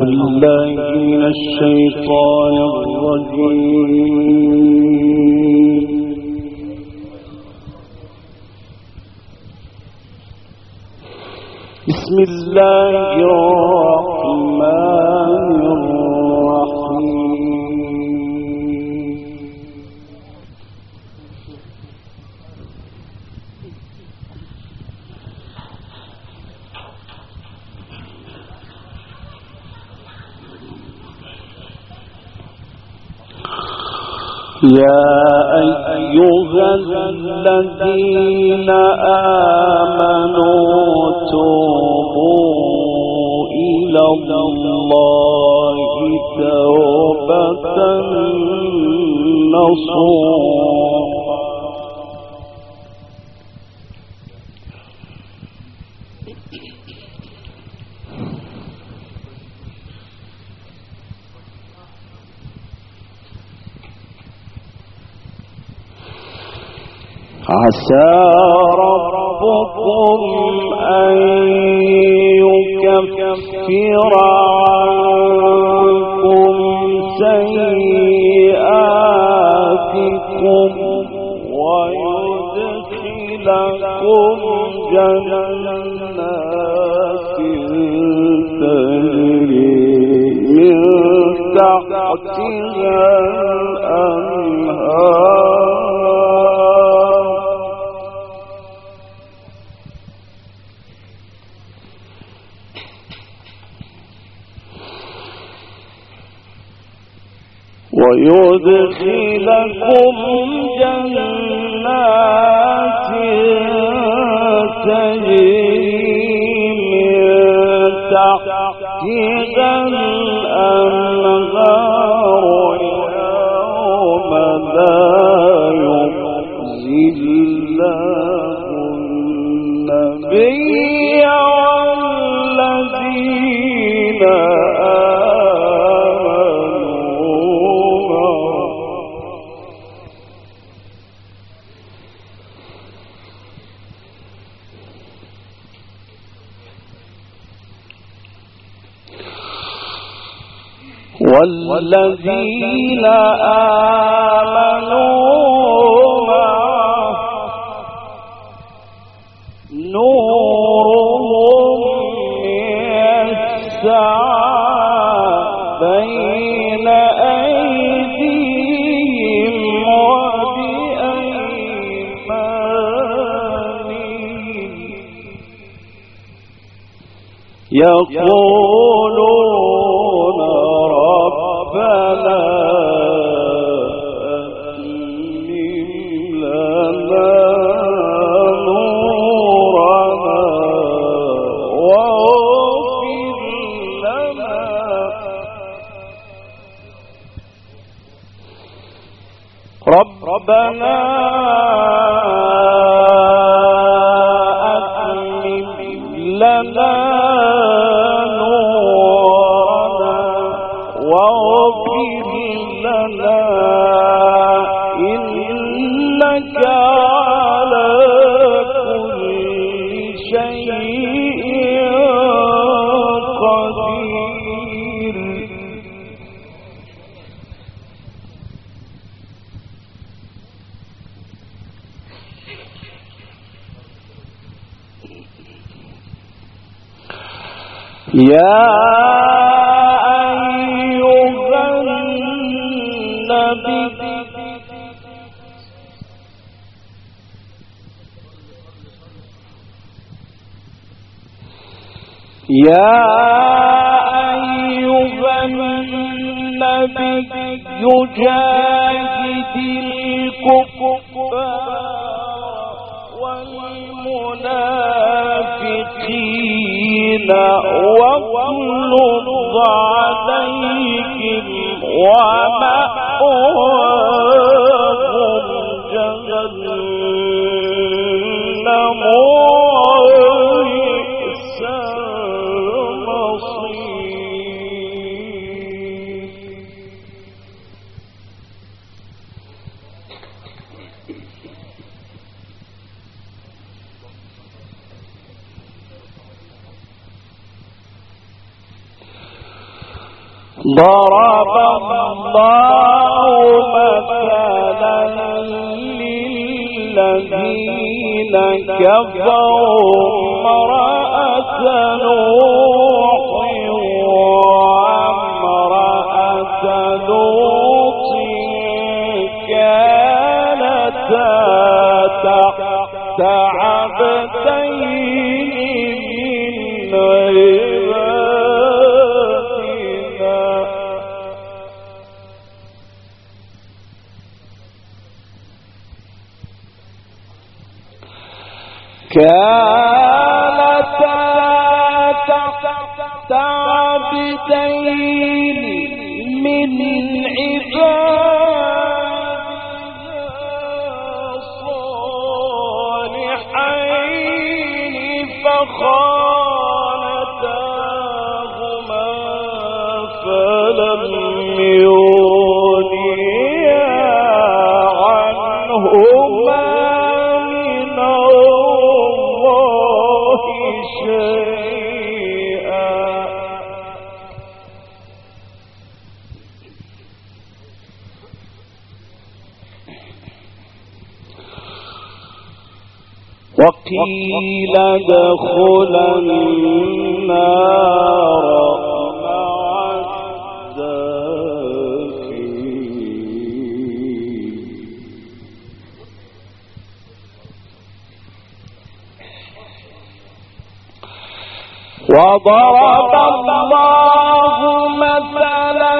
بالله من الشيطان الرجيم. بسم الله الرحمن الرحيم. يا أيها الذين آمنوا توبوا إلى الله توبة نصوحا عسى ربكم أن يكفر عنكم سيئاتكم ويدخلكم جنات تجري من تحتها الأنهار ويدخلكم جنات تجري من تحتها الأنهار يوم لا يخزي الله النبي والذين والذين آمنوا معه نورهم يسعى بين أيديهم وبأيمانهم يقولون ربنا أتمم لنا نورنا واغفر لنا ربنا أتمم لنا واغفر لنا إنك على كل شيء قدير. يا يا أيها النبي جاهد الكفار والمنافقين واغلظ عليهم ومأواهم جهنم وبئس المصير. ضرب الله مثلا للذين كفروا امرأة نوح وامرأة لوط كانتا تحت عبدين من كانتا تحت عبدين من عبادنا صالحين فخانتاهما فلم يغنيا عنهما وقيل ادخلا النار مع الداخلين وضرب الله مثلا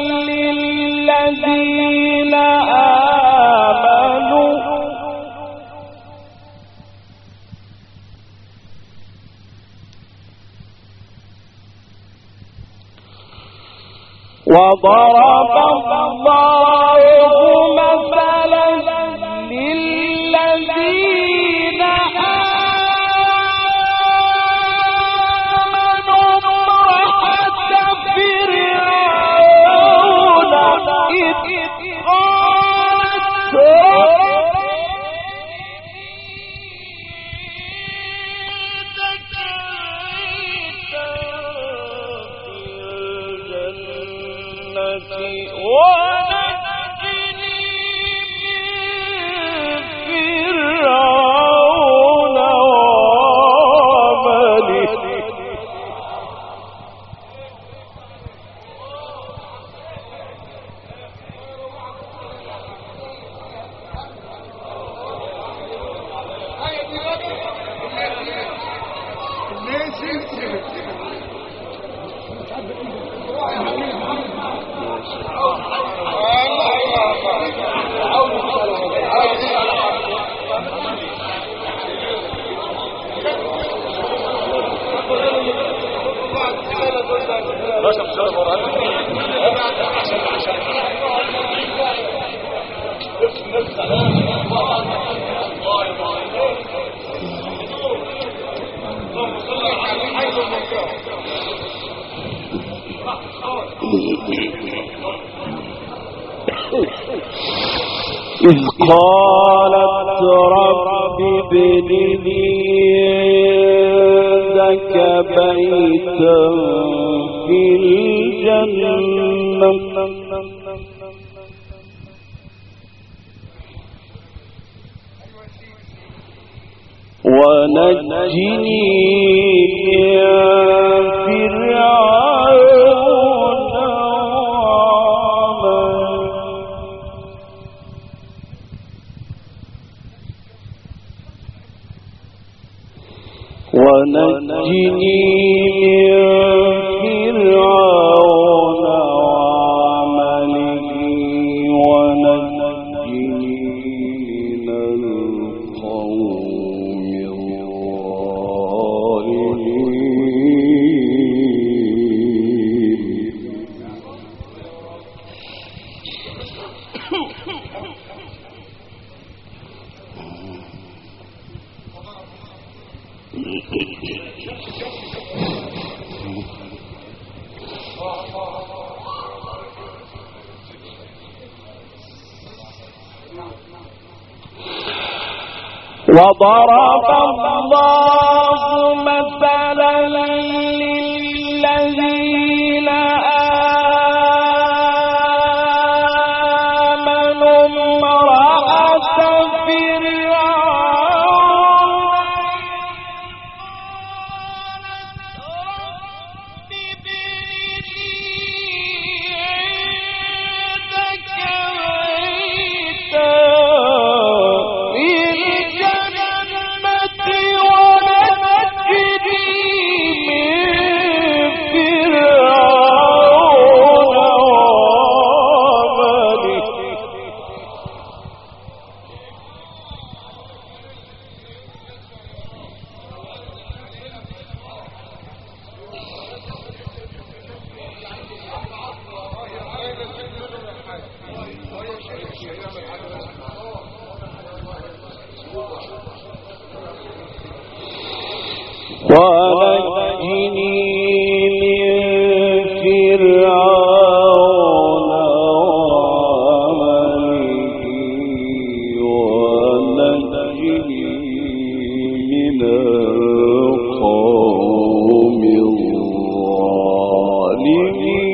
للذين آمنوا وضرب الله مثلا للذين آمنوا امرأة فرعون إذ قالت ونجني من فرعون وعمله إذ قالت رب ابن لي عندك بيتا في الجنة ونجني من فرعون ونجني من فرعون وعمله ونجني من القوم الظالمين وضرب الله مثلا للذين ونجني من فرعون وعمله ونجني من القوم الظالمين.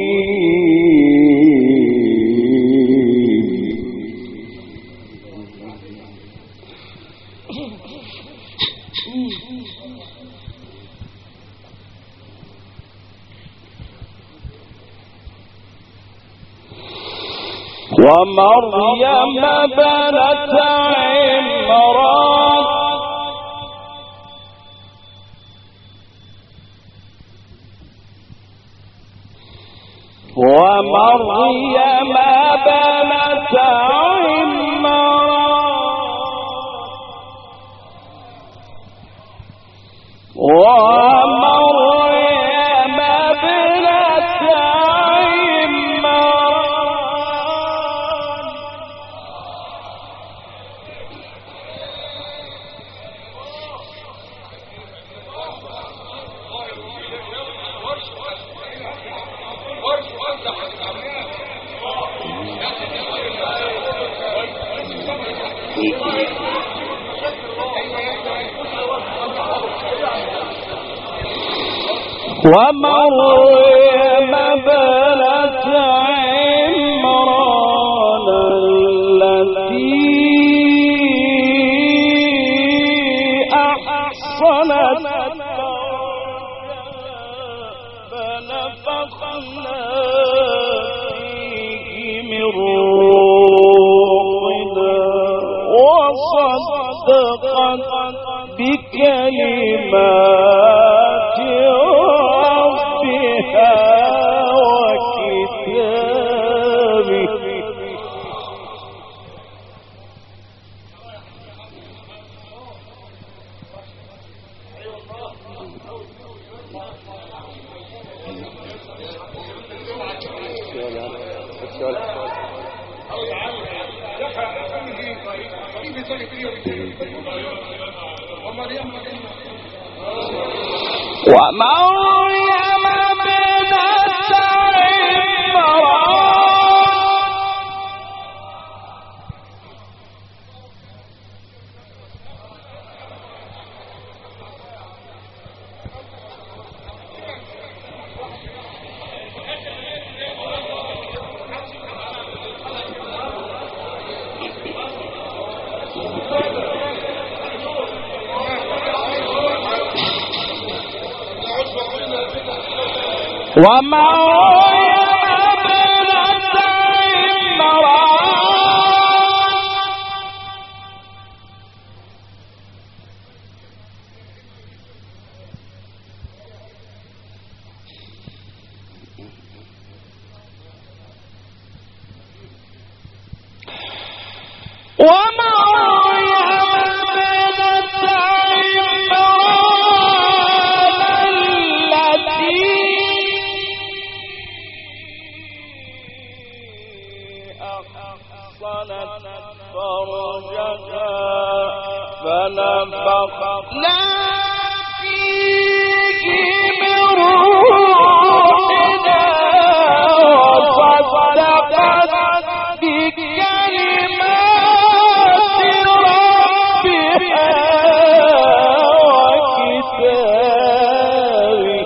ومريم بنت عمران ومريم بنت ومريم بنت عمران التي أحصنت فنفخنا فيه من روحنا وصدقت بكلمات ربها وكتابه. ومريم بنت فنفخنا فيه من روحنا وصدقت بكلمات ربها وكتابه.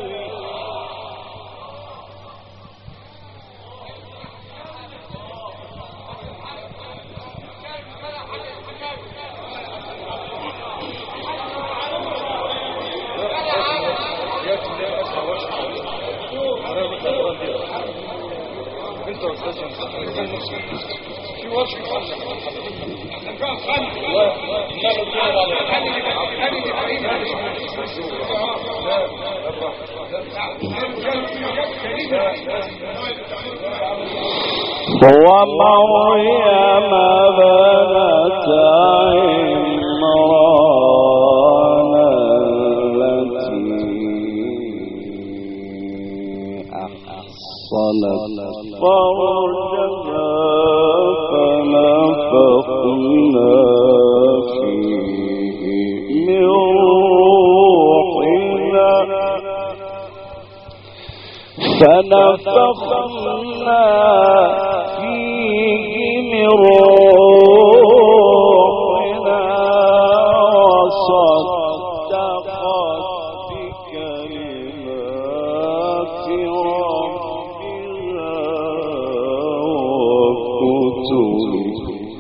ومريم بنت عمران التي أحصنت فرجها فنفخنا فيه من روحنا فنفخنا فيه من روحنا وصدقت بكلمات ربها وكتبه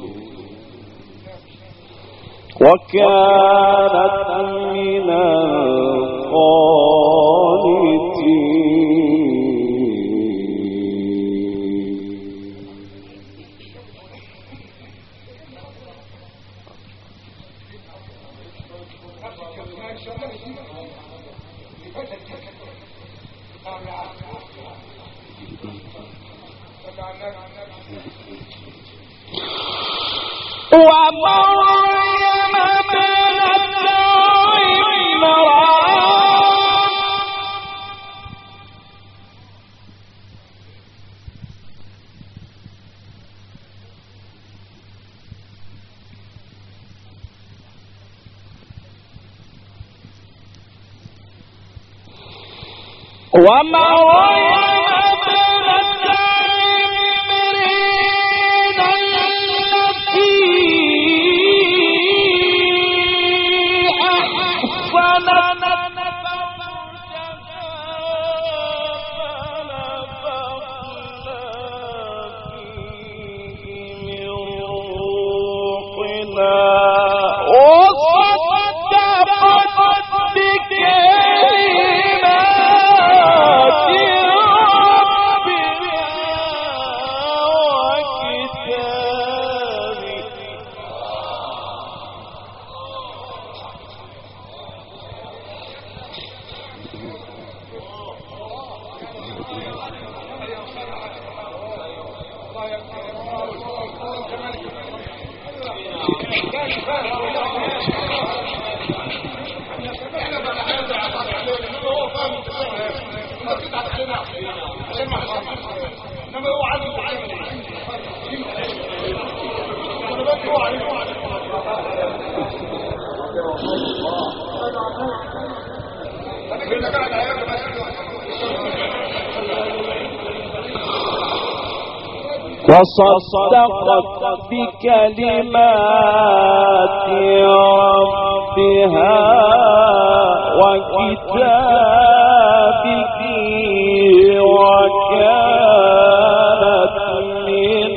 وكانت من القانتين. ومريم ابنة وصدقت بكلمات ربها وكتابه وكانت من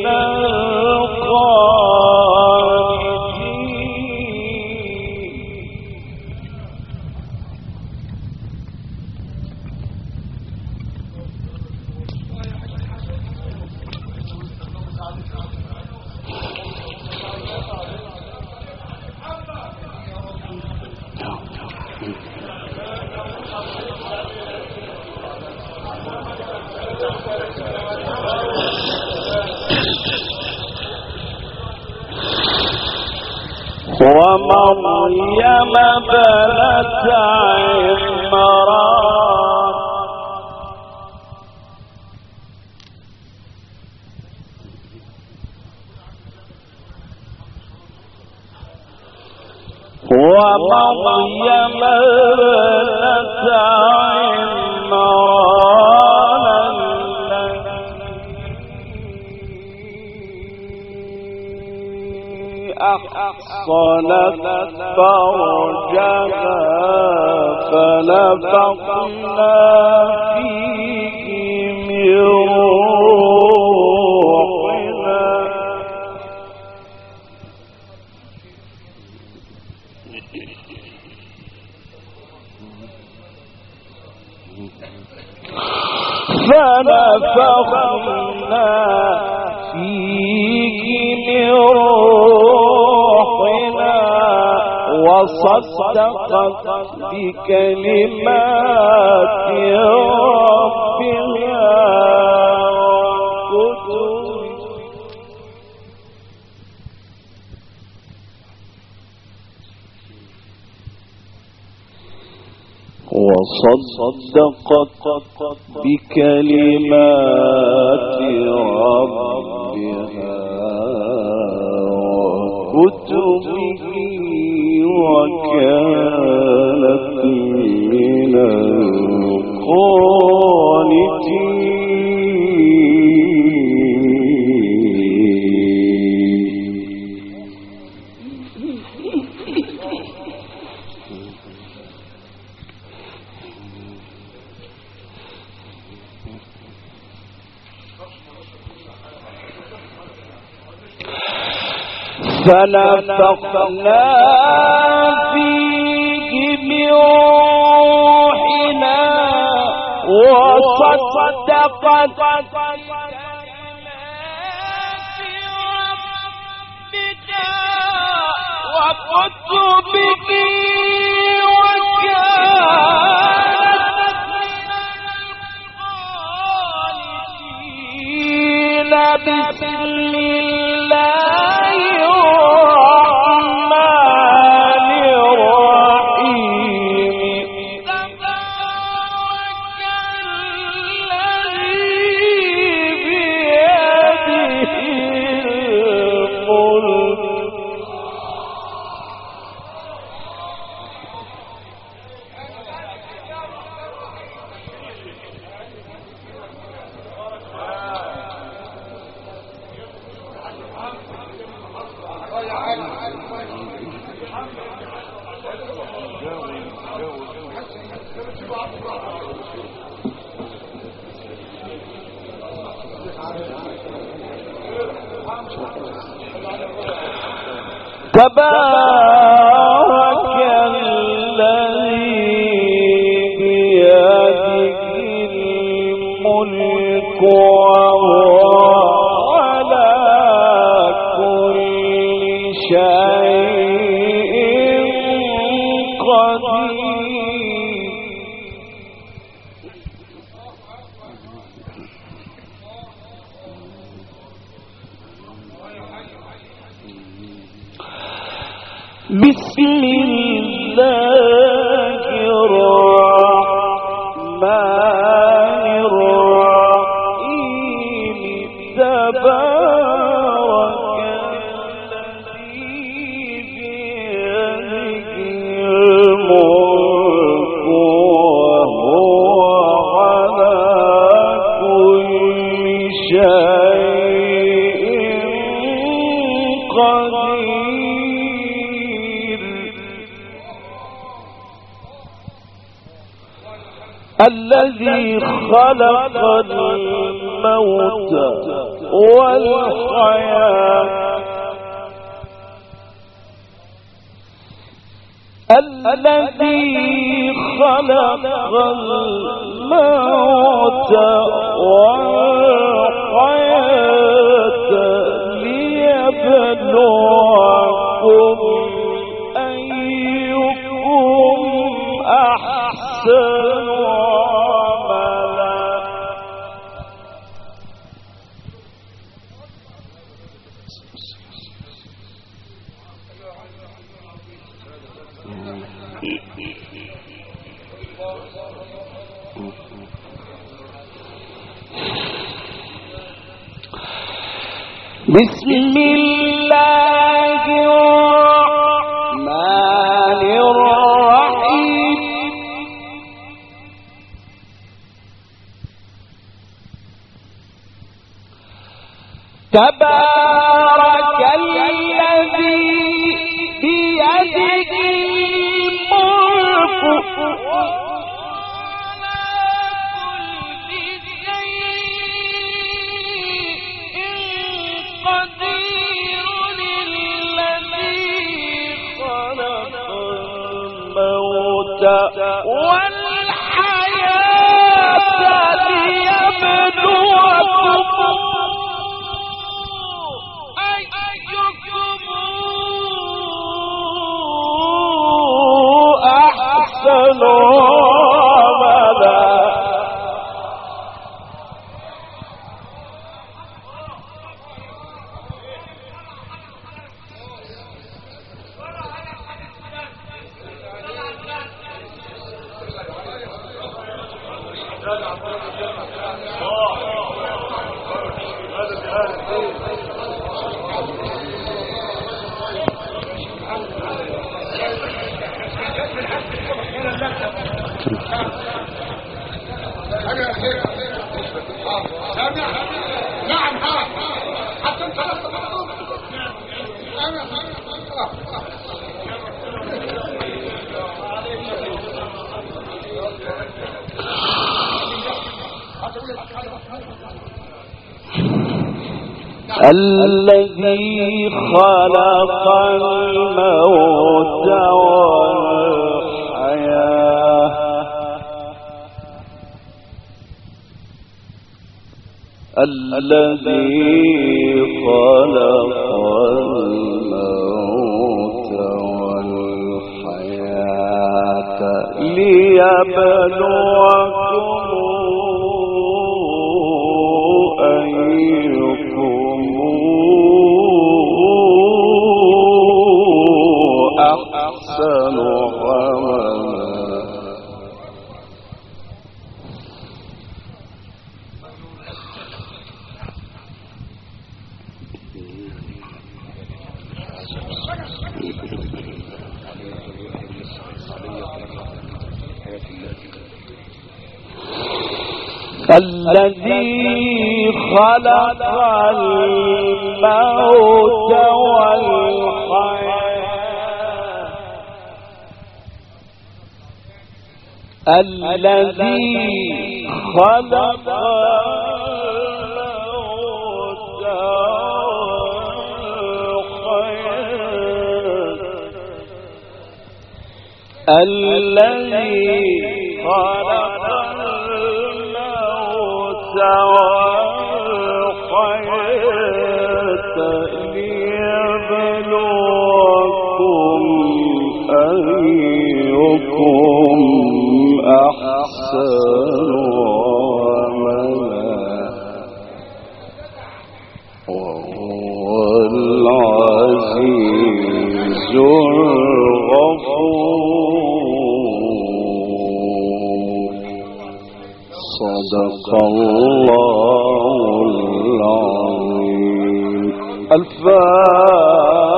ومريم ابنة عمران ومريم ابنة عمران أحصنت فرجها فنفخنا فيه من روحنا فنفخنا فيه من روحنا وصدقت بكلمات ربها وكتبه وصدقت بكلمات ربها وكتبه وكانت من القانتين. فنفخنا فيه من روحنا وصدقت وكتبه وكانت من القانتين بسم الله الرحمن الرحيم تبارك الذي بيده الملك تبارك الذي بيده الملك وهو على كل شيء قدير بسم الله الرحمن الرحيم تبارك الذي بيده الملك وهو على كل شيء قدير الذي خلق الموت والحياة الذي خلق الموت والحياة ليبلوكم أيكم أحسن عملا بسم الله الرحمن الرحيم تبارك الذي بيده الملك والحياة ليبلوكم أيكم أحسن عملا نعم حتى انت الذي خلق الموت والحياة الذي خلق الموت والحياة ليبلوكم أيكم أحسن عملا الذي خلق الموت والحياة الذي خلق الموت والحياة الذي خلق والحياة ليبلوكم أيكم أحسن عملا وهو العزيز الغفور. صدق الله العظيم. الفاتحة.